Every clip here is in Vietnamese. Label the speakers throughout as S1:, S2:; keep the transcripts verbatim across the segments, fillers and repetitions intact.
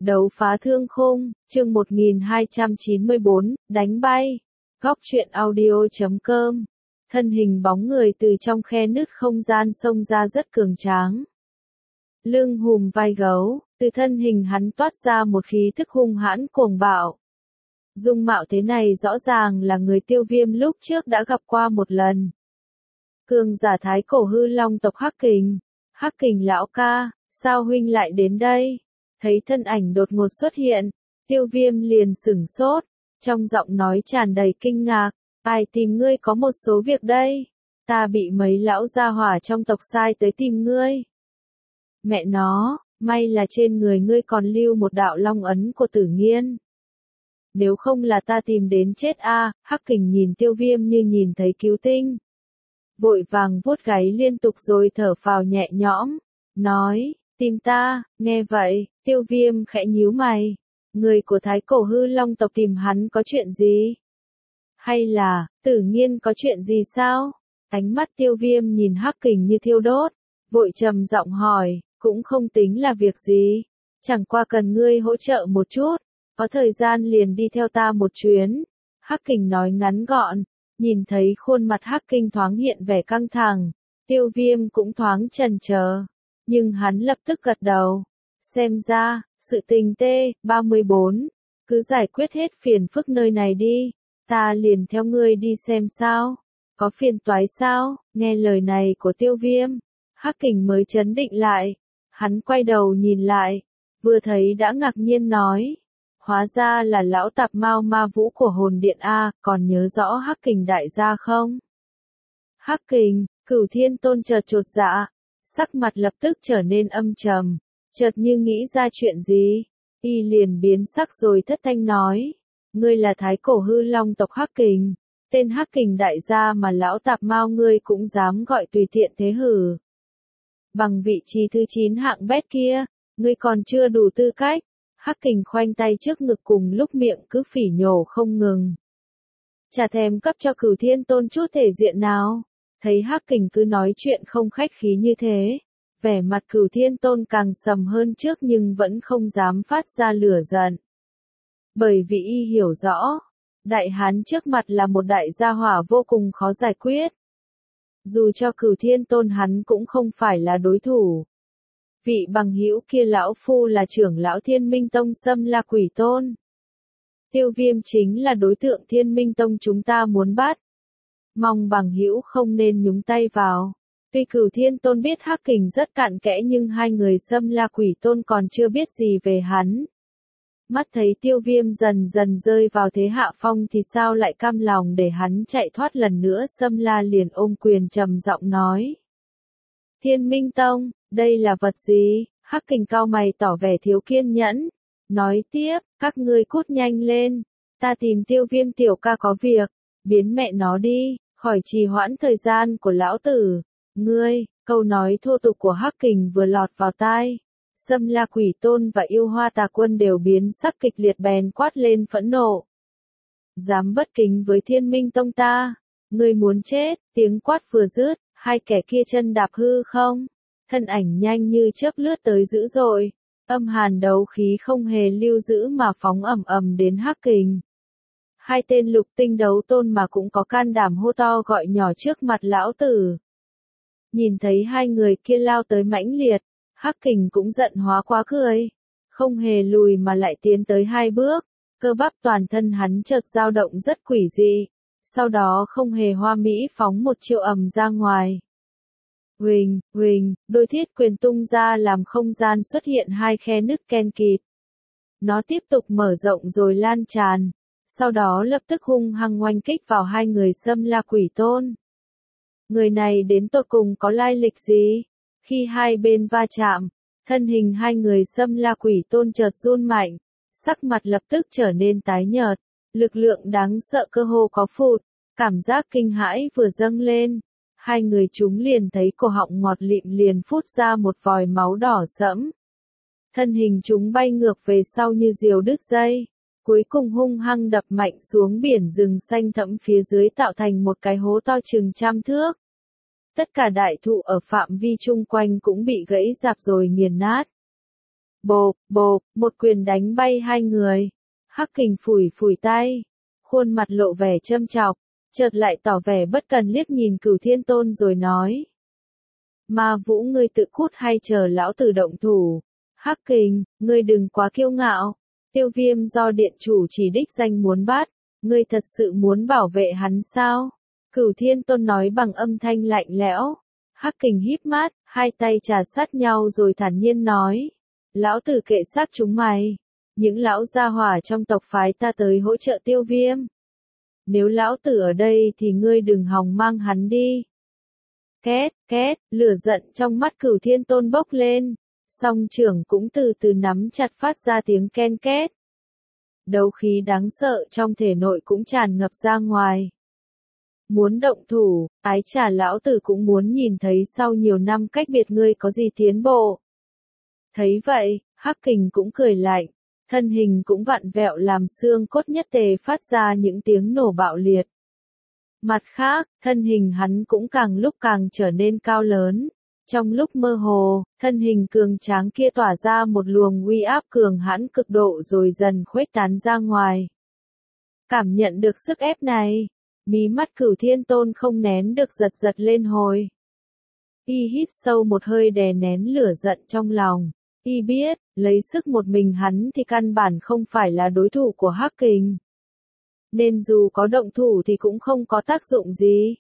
S1: Đấu phá thương khung, chương một nghìn hai trăm chín mươi bốn, đánh bay. Góc truyện audio chấm com. Thân hình bóng người từ trong khe nứt không gian xông ra rất cường tráng. Lưng hùm vai gấu, từ thân hình hắn toát ra một khí thức hung hãn cuồng bạo. Dung mạo thế này rõ ràng là người Tiêu Viêm lúc trước đã gặp qua một lần. Cường giả thái cổ hư long tộc Hắc Kình. Hắc Kình lão ca, sao huynh lại đến đây? Thấy thân ảnh đột ngột xuất hiện, Tiêu Viêm liền sửng sốt, trong giọng nói tràn đầy kinh ngạc, ai tìm ngươi có một số việc đây, ta bị mấy lão gia hỏa trong tộc sai tới tìm ngươi. Mẹ nó, may là trên người ngươi còn lưu một đạo long ấn của Tử Nghiên. Nếu không là ta tìm đến chết a. À, Hắc Kình nhìn Tiêu Viêm như nhìn thấy cứu tinh. Vội vàng vuốt gáy liên tục rồi thở phào nhẹ nhõm, nói, tìm ta. Nghe vậy, Tiêu Viêm khẽ nhíu mày, người của thái cổ hư long tộc tìm hắn có chuyện gì? Hay là, Tử Nghiên có chuyện gì sao? Ánh mắt Tiêu Viêm nhìn Hắc Kình như thiêu đốt, vội trầm giọng hỏi, cũng không tính là việc gì, chẳng qua cần ngươi hỗ trợ một chút, có thời gian liền đi theo ta một chuyến. Hắc Kình nói ngắn gọn, nhìn thấy khuôn mặt Hắc Kình thoáng hiện vẻ căng thẳng, Tiêu Viêm cũng thoáng chần chờ, nhưng hắn lập tức gật đầu. Xem ra, sự tình T ba mươi bốn, cứ giải quyết hết phiền phức nơi này đi, ta liền theo ngươi đi xem sao, có phiền toái sao? Nghe lời này của Tiêu Viêm, Hắc Kình mới chấn định lại, hắn quay đầu nhìn lại, vừa thấy đã ngạc nhiên nói, hóa ra là lão tạp mao ma vũ của hồn điện A, còn nhớ rõ Hắc Kình đại gia không? Hắc Kình, Cửu Thiên Tôn chợt chột dạ, sắc mặt lập tức trở nên âm trầm, chợt như nghĩ ra chuyện gì, y liền biến sắc rồi thất thanh nói, ngươi là thái cổ hư long tộc Hắc Kình, tên Hắc Kình đại gia mà lão tạp mao ngươi cũng dám gọi tùy tiện thế hử? Bằng vị trí thứ chín hạng bét kia, ngươi còn chưa đủ tư cách. Hắc Kình khoanh tay trước ngực cùng lúc miệng cứ phỉ nhổ không ngừng. Chả thèm cấp cho Cửu Thiên Tôn chút thể diện nào. Thấy Hắc Kình cứ nói chuyện không khách khí như thế, vẻ mặt Cửu Thiên Tôn càng sầm hơn trước nhưng vẫn không dám phát ra lửa giận. Bởi vì y hiểu rõ, đại hán trước mặt là một đại gia hỏa vô cùng khó giải quyết. Dù cho Cửu Thiên Tôn hắn cũng không phải là đối thủ. Vị bằng hữu kia lão phu là trưởng lão Thiên Minh Tông Xâm La Quỷ Tôn. Tiêu Viêm chính là đối tượng Thiên Minh Tông chúng ta muốn bắt. Mong bằng hữu không nên nhúng tay vào. Tuy Cửu Thiên Tôn biết Hắc Kình rất cặn kẽ nhưng hai người Xâm La Quỷ Tôn còn chưa biết gì về hắn. Mắt thấy Tiêu Viêm dần dần rơi vào thế hạ phong thì sao lại cam lòng để hắn chạy thoát lần nữa. Xâm La liền ôm quyền trầm giọng nói. Thiên Minh Tông, đây là vật gì? Hắc Kình cau mày tỏ vẻ thiếu kiên nhẫn. Nói tiếp, các ngươi cút nhanh lên. Ta tìm Tiêu Viêm tiểu ca có việc. Biến mẹ nó đi, khỏi trì hoãn thời gian của lão tử. Ngươi, câu nói thô tục của Hắc Kình vừa lọt vào tai. Xâm La Quỷ Tôn và Yêu Hoa Tà Quân đều biến sắc kịch liệt bèn quát lên phẫn nộ. Dám bất kính với Thiên Minh Tông ta, ngươi muốn chết, tiếng quát vừa dứt, hai kẻ kia chân đạp hư không, thân ảnh nhanh như chớp lướt tới dữ dội, âm hàn đấu khí không hề lưu giữ mà phóng ầm ầm đến Hắc Kình. Hai tên lục tinh đấu tôn mà cũng có can đảm hô to gọi nhỏ trước mặt lão tử. Nhìn thấy hai người kia lao tới mãnh liệt, Hắc Kình cũng giận hóa quá cười, không hề lùi mà lại tiến tới hai bước, cơ bắp toàn thân hắn chợt dao động rất quỷ dị, sau đó không hề hoa mỹ phóng một chiêu ầm ra ngoài. Huỳnh, huỳnh, đôi thiết quyền tung ra làm không gian xuất hiện hai khe nứt ken kịt. Nó tiếp tục mở rộng rồi lan tràn, sau đó lập tức hung hăng oanh kích vào hai người Xâm La Quỷ Tôn. Người này đến tột cùng có lai lịch gì? Khi hai bên va chạm, thân hình hai người Xâm La Quỷ Tôn chợt run mạnh, sắc mặt lập tức trở nên tái nhợt, lực lượng đáng sợ cơ hồ có phụt, cảm giác kinh hãi vừa dâng lên, hai người chúng liền thấy cổ họng ngọt lịm liền phút ra một vòi máu đỏ sẫm. Thân hình chúng bay ngược về sau như diều đứt dây, cuối cùng hung hăng đập mạnh xuống biển rừng xanh thẫm phía dưới tạo thành một cái hố to chừng trăm thước. Tất cả đại thụ ở phạm vi chung quanh cũng bị gãy rạp rồi nghiền nát. bộp, bộp, một quyền đánh bay hai người. Hắc Kình phủi phủi tay, khuôn mặt lộ vẻ châm chọc, chợt lại tỏ vẻ bất cần liếc nhìn Cửu Thiên Tôn rồi nói. Ma Vũ ngươi tự cút hay chờ lão tử động thủ? Hắc Kình, ngươi đừng quá kiêu ngạo. Tiêu Viêm do điện chủ chỉ đích danh muốn bắt, ngươi thật sự muốn bảo vệ hắn sao? Cửu Thiên Tôn nói bằng âm thanh lạnh lẽo. Hắc Kình híp mắt, hai tay trà sát nhau rồi thản nhiên nói. Lão tử kệ xác chúng mày. Những lão gia hỏa trong tộc phái ta tới hỗ trợ Tiêu Viêm. Nếu lão tử ở đây thì ngươi đừng hòng mang hắn đi. Két, két, lửa giận trong mắt Cửu Thiên Tôn bốc lên. Song trưởng cũng từ từ nắm chặt phát ra tiếng ken két. Đấu khí đáng sợ trong thể nội cũng tràn ngập ra ngoài. Muốn động thủ, ái chà lão tử cũng muốn nhìn thấy sau nhiều năm cách biệt ngươi có gì tiến bộ. Thấy vậy, Hắc Kình cũng cười lạnh, thân hình cũng vặn vẹo làm xương cốt nhất tề phát ra những tiếng nổ bạo liệt. Mặt khác, thân hình hắn cũng càng lúc càng trở nên cao lớn. Trong lúc mơ hồ, thân hình cường tráng kia tỏa ra một luồng uy áp cường hãn cực độ rồi dần khuếch tán ra ngoài. Cảm nhận được sức ép này, mí mắt Cửu Thiên Tôn không nén được giật giật lên hồi. Y hít sâu một hơi đè nén lửa giận trong lòng. Y biết, lấy sức một mình hắn thì căn bản không phải là đối thủ của Hắc Kình. Nên dù có động thủ thì cũng không có tác dụng gì.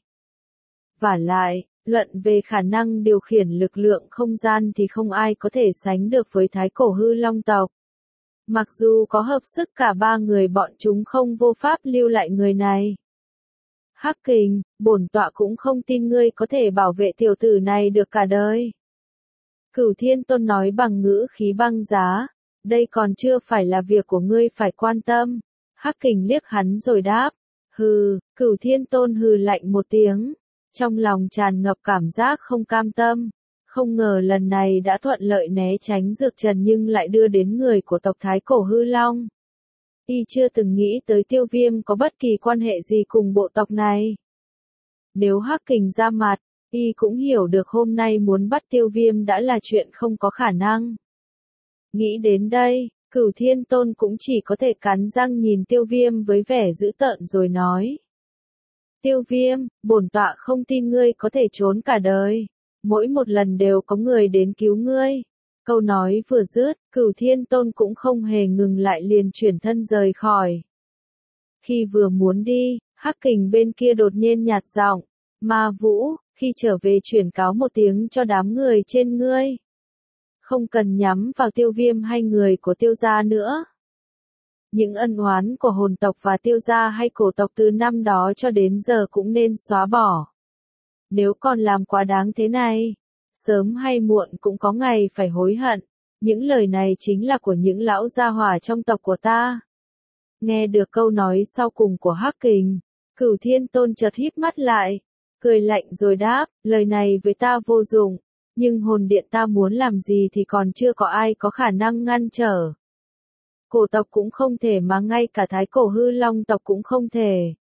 S1: Vả lại, luận về khả năng điều khiển lực lượng không gian thì không ai có thể sánh được với Thái Cổ Hư Long tộc. Mặc dù có hợp sức cả ba người bọn chúng không vô pháp lưu lại người này. Hắc Kình, bổn tọa cũng không tin ngươi có thể bảo vệ tiểu tử này được cả đời. Cửu Thiên Tôn nói bằng ngữ khí băng giá, đây còn chưa phải là việc của ngươi phải quan tâm. Hắc Kình liếc hắn rồi đáp, hừ, Cửu Thiên Tôn hừ lạnh một tiếng, trong lòng tràn ngập cảm giác không cam tâm, không ngờ lần này đã thuận lợi né tránh dược trần nhưng lại đưa đến người của tộc Thái Cổ Hư Long. Y chưa từng nghĩ tới Tiêu Viêm có bất kỳ quan hệ gì cùng bộ tộc này. Nếu Hắc Kình ra mặt, Y cũng hiểu được hôm nay muốn bắt Tiêu Viêm đã là chuyện không có khả năng. Nghĩ đến đây, Cửu Thiên Tôn cũng chỉ có thể cắn răng nhìn Tiêu Viêm với vẻ dữ tợn rồi nói. Tiêu Viêm, bổn tọa không tin ngươi có thể trốn cả đời. Mỗi một lần đều có người đến cứu ngươi. Câu nói vừa dứt, Cửu Thiên Tôn cũng không hề ngừng lại liền chuyển thân rời khỏi. Khi vừa muốn đi, Hắc Kình bên kia đột nhiên nhạt giọng, Ma Vũ, khi trở về chuyển cáo một tiếng cho đám người trên ngươi. Không cần nhắm vào Tiêu Viêm hay người của Tiêu gia nữa. Những ân oán của hồn tộc và Tiêu gia hay cổ tộc từ năm đó cho đến giờ cũng nên xóa bỏ. Nếu còn làm quá đáng thế này, sớm hay muộn cũng có ngày phải hối hận. Những lời này chính là của những lão gia hỏa trong tộc của ta. Nghe được câu nói sau cùng của Hắc Kình, Cửu Thiên Tôn chợt híp mắt lại, cười lạnh rồi đáp, lời này với ta vô dụng, nhưng hồn điện ta muốn làm gì thì còn chưa có ai có khả năng ngăn trở. Cổ tộc cũng không thể mà ngay cả Thái Cổ Hư Long tộc cũng không thể.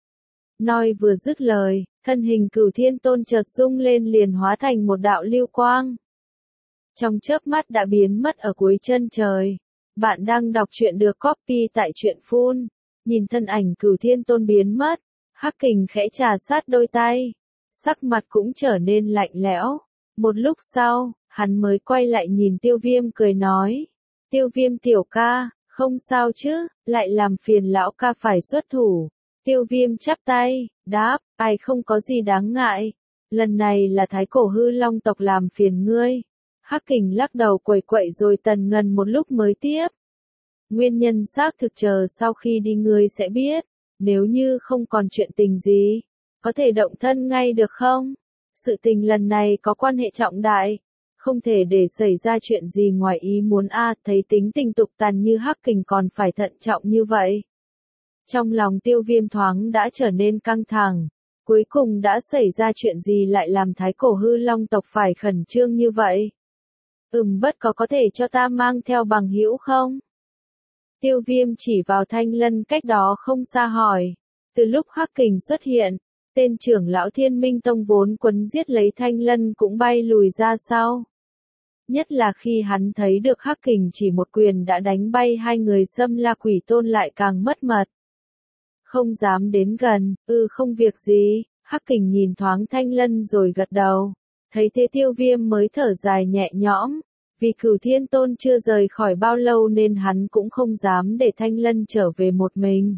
S1: Nói vừa dứt lời, thân hình Cửu Thiên Tôn chợt rung lên liền hóa thành một đạo lưu quang. Trong chớp mắt đã biến mất ở cuối chân trời. Bạn đang đọc truyện được copy tại truyện phun. Nhìn thân ảnh Cửu Thiên Tôn biến mất, Hắc Kình khẽ trà sát đôi tay, sắc mặt cũng trở nên lạnh lẽo. Một lúc sau, hắn mới quay lại nhìn Tiêu Viêm cười nói. Tiêu Viêm tiểu ca, không sao chứ, lại làm phiền lão ca phải xuất thủ. Tiêu Viêm chắp tay, đáp, ai không có gì đáng ngại. Lần này là Thái Cổ Hư Long tộc làm phiền ngươi. Hắc Kình lắc đầu quẩy quậy rồi tần ngần một lúc mới tiếp. Nguyên nhân xác thực chờ sau khi đi ngươi sẽ biết. Nếu như không còn chuyện tình gì, có thể động thân ngay được không? Sự tình lần này có quan hệ trọng đại, không thể để xảy ra chuyện gì ngoài ý muốn a. À, thấy tính tình tục tàn như Hắc Kình còn phải thận trọng như vậy. Trong lòng Tiêu Viêm thoáng đã trở nên căng thẳng, cuối cùng đã xảy ra chuyện gì lại làm Thái Cổ Hư Long tộc phải khẩn trương như vậy? Ừm bất có có thể cho ta mang theo bằng hữu không? Tiêu Viêm chỉ vào Thanh Lân cách đó không xa hỏi. Từ lúc Hắc Kình xuất hiện, tên trưởng lão Thiên Minh Tông vốn quấn giết lấy Thanh Lân cũng bay lùi ra sau. nhất là khi hắn thấy được Hắc Kình chỉ một quyền đã đánh bay hai người Xâm La Quỷ Tôn lại càng mất mật. Không dám đến gần, ừ không việc gì, Hắc Kình nhìn thoáng Thanh Lân rồi gật đầu. Thấy thế Tiêu Viêm mới thở dài nhẹ nhõm, vì Cửu Thiên Tôn chưa rời khỏi bao lâu nên hắn cũng không dám để Thanh Lân trở về một mình.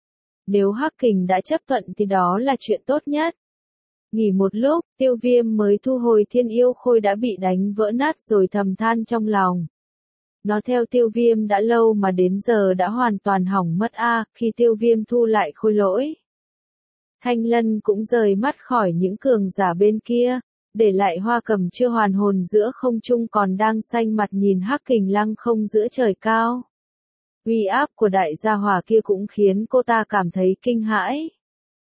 S1: Nếu Hắc Kình đã chấp thuận thì đó là chuyện tốt nhất. Nghỉ một lúc, Tiêu Viêm mới thu hồi Thiên Yêu Khôi đã bị đánh vỡ nát rồi thầm than trong lòng. Nó theo Tiêu Viêm đã lâu mà đến giờ đã hoàn toàn hỏng mất a. À, khi Tiêu Viêm thu lại khôi lỗi. Thanh Lân cũng rời mắt khỏi những cường giả bên kia, để lại Hoa Cầm chưa hoàn hồn giữa không trung còn đang xanh mặt nhìn Hắc Kình lăng không giữa trời cao. Uy áp của đại gia hỏa kia cũng khiến cô ta cảm thấy kinh hãi.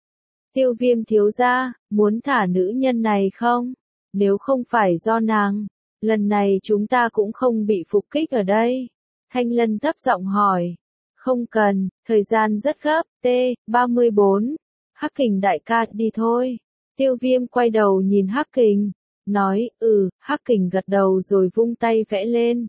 S1: Tiêu Viêm thiếu gia, muốn thả nữ nhân này không? Nếu không phải do nàng, lần này chúng ta cũng không bị phục kích ở đây. Thanh Lân thấp giọng hỏi. Không cần, thời gian rất gấp, T ba mươi bốn. Hắc Kình đại ca đi thôi. Tiêu Viêm quay đầu nhìn Hắc Kình, nói, ừ, Hắc Kình gật đầu rồi vung tay vẽ lên.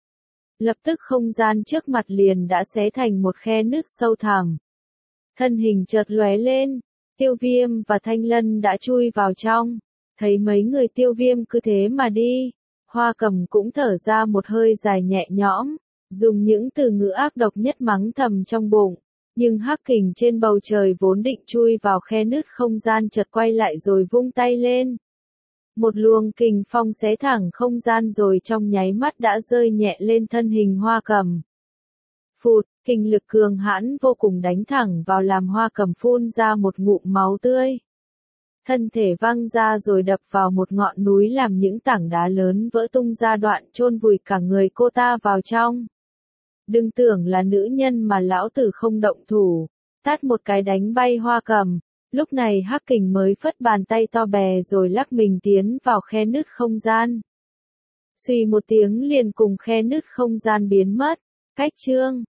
S1: Lập tức không gian trước mặt liền đã xé thành một khe nứt sâu thẳm. Thân hình chợt lóe lên, Tiêu Viêm và Thanh Lân đã chui vào trong. Thấy mấy người Tiêu Viêm cứ thế mà đi, Hoa Cầm cũng thở ra một hơi dài nhẹ nhõm, dùng những từ ngữ ác độc nhất mắng thầm trong bụng. Nhưng Hắc Kình trên bầu trời vốn định chui vào khe nứt không gian chợt quay lại rồi vung tay lên. Một luồng kình phong xé thẳng không gian rồi trong nháy mắt đã rơi nhẹ lên thân hình Hoa Cầm. Phụt, kình lực cường hãn vô cùng đánh thẳng vào làm Hoa Cầm phun ra một ngụm máu tươi. Thân thể văng ra rồi đập vào một ngọn núi làm những tảng đá lớn vỡ tung ra đoạn chôn vùi cả người cô ta vào trong. Đừng tưởng là nữ nhân mà lão tử không động thủ, tát một cái đánh bay Hoa Cầm. Lúc này Hắc Kình mới phất bàn tay to bè rồi lắc mình tiến vào khe nứt không gian. Suy một tiếng liền cùng khe nứt không gian biến mất. Cách chương